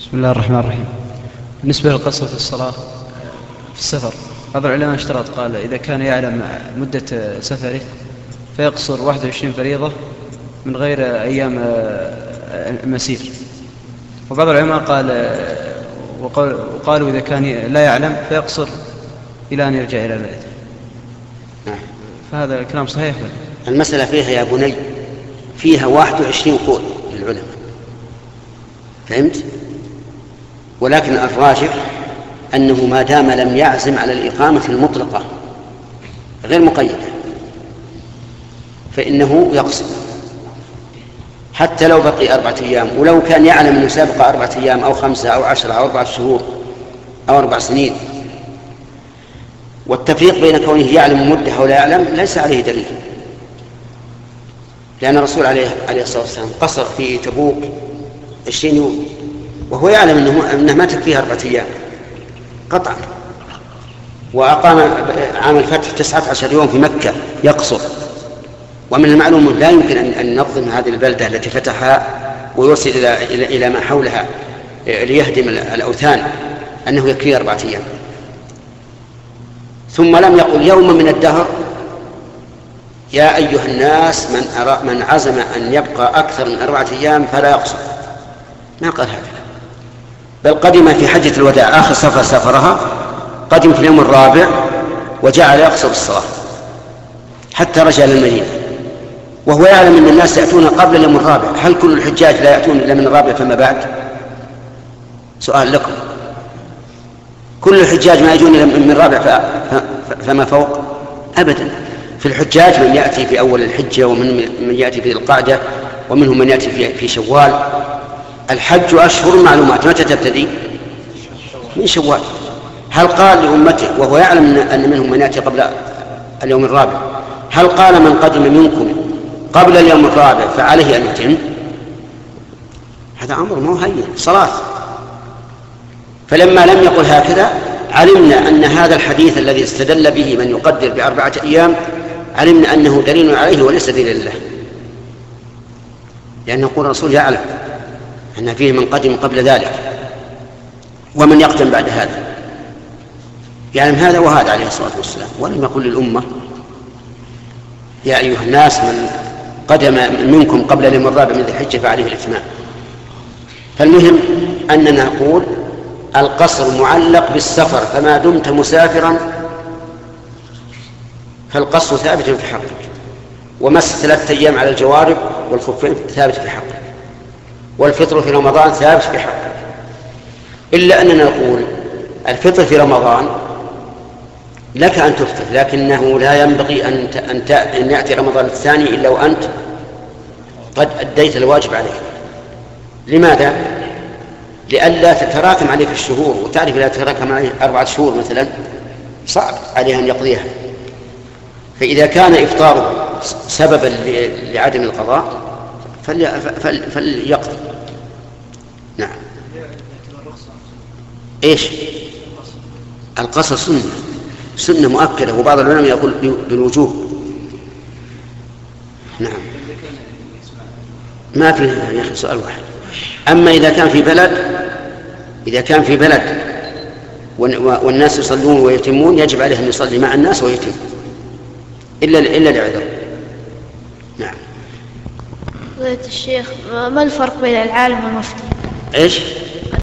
بسم الله الرحمن الرحيم. بالنسبة للقصر في الصلاة في السفر، بعض العلماء اشترط، قال إذا كان يعلم مدة سفره فيقصر 21 فريضة من غير أيام المسير. وبعض العلماء وقالوا إذا كان لا يعلم فيقصر إلى أن يرجع إلى بلده. فهذا الكلام صحيح؟ المسألة فيها يا بني فيها 21 قول للعلماء، فهمت؟ ولكن الراجح أنه ما دام لم يعزم على الإقامة المطلقة غير مقيدة فإنه يقصر حتى لو بقي 4 أيام، ولو كان يعلم أنه سابق 4 أيام أو 5 أو 10 أو 4 شهور أو 4 سنين. والتفريق بين كونه يعلم مدة أو لا يعلم ليس عليه دليل، لأن الرسول عليه الصلاة والسلام قصر في تبوك 20 يوم وهو يعلم أنه ما تكفيه 4 أيام قطعا، وأقام عام الفتح 19 يوم في مكة يقصر. ومن المعلوم لا يمكن أن ينظم هذه البلدة التي فتحها ويوصل إلى ما حولها ليهدم الأوثان أنه يكفيه 4 أيام. ثم لم يقل يوم من الدهر يا أيها الناس من عزم أن يبقى أكثر من 4 أيام فلا يقصر، ما قال هذا، بل قدم في حجة الوداع آخر سفر سافرها، قدم في اليوم الرابع وجعل يقصر الصلاة حتى رجع للمدينة وهو يعلم أن الناس يأتون قبل اليوم الرابع. هل كل الحجاج لا يأتون إلا من الرابع فما بعد؟ سؤال لكم، كل الحجاج ما يجون إلا من الرابع فما فوق؟ أبدا. في الحجاج من يأتي في أول الحجة، ومن يأتي في القعدة، ومنهم من يأتي في شوال. الحج أشهر معلومات، متى تبتدي؟ من شوال. هل قال لأمته وهو يعلم أن منهم من يأتي قبل اليوم الرابع، هل قال من قدم منكم قبل اليوم الرابع فعليه أن يتم؟ هذا أمر ما هو هين، صلاة. فلما لم يقل هكذا علمنا أن هذا الحديث الذي استدل به من يقدر ب4 أيام علمنا أنه دليل عليه وليس دليل له، لأن يقول الرسول يعلم أن فيه من قدم قبل ذلك ومن يقدم بعد هذا، يعلم هذا وهذا عليه الصلاة والسلام. ولم يقل للأمة يا أيها الناس من قدم منكم قبل اليوم الرابع من ذي الحجة فعليه الإتمام. فالمهم أننا نقول القصر معلق بالسفر، فما دمت مسافرا فالقصر ثابت في حقك، ومس 3 أيام على الجوارب والخفين ثابت في حقك، والفطر في رمضان ثابت في حقك. إلا أننا نقول الفطر في رمضان لك أن تفطر، لكنه لا ينبغي أن يأتي رمضان الثاني إلا وأنت قد أديت الواجب عليك. لماذا؟ لئلا تتراكم عليك الشهور، وتعرف لا تتراكم عليه 4 شهور مثلا صعب عليه أن يقضيها. فإذا كان إفطاره سببا لعدم القضاء فليقضي. نعم. إيش؟ القصر سنة مؤكدة، وبعض العلماء يقول بالوجوب. نعم. ما في يا أخي سؤال واحد. أما إذا كان في بلد والناس يصلون ويتمون يجب عليه أن يصلي مع الناس ويتم إلا لعذر. نعم. فضيلة الشيخ، ما الفرق بين العالم والمفتي؟ إيش؟